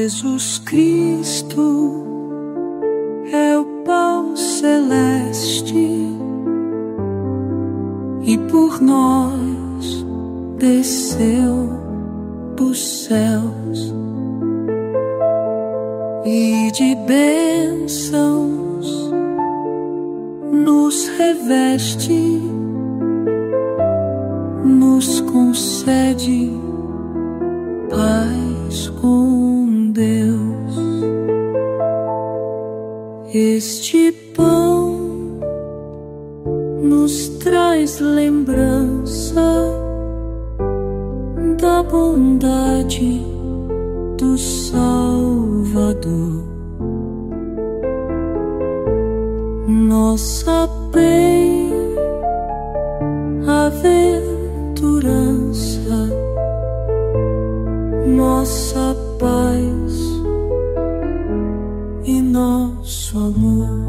Jesus Cristo é o pão celeste e por nós desceu dos céus e de bênçãos nos reveste, nos concede paz com Deus. Este pão nos traz lembrança da bondade do Salvador. Nossa bem-aventurança, nossa paz e nosso amor.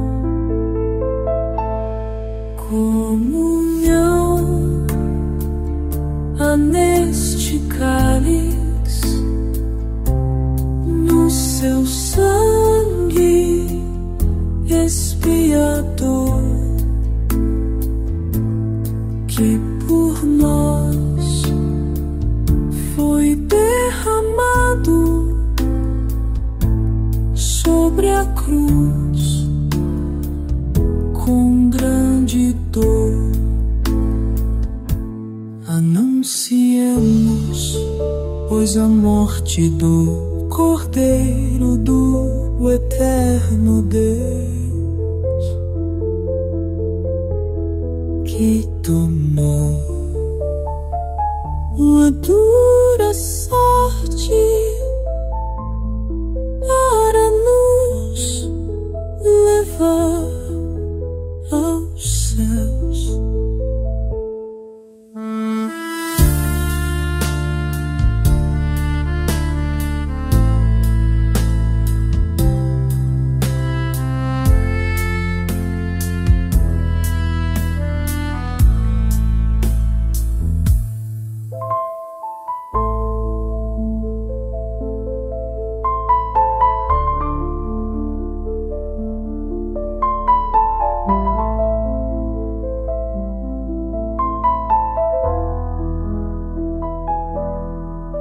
Comunhão há neste cálice, no seu sangue expiador, que por nós foi derramado sobre a cruz com grande dor. Anunciemos, pois, a morte do Cordeiro do eterno Deus, que tomou uma dura sorte para nos levar aos céus.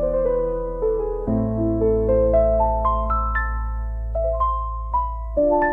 Thank you.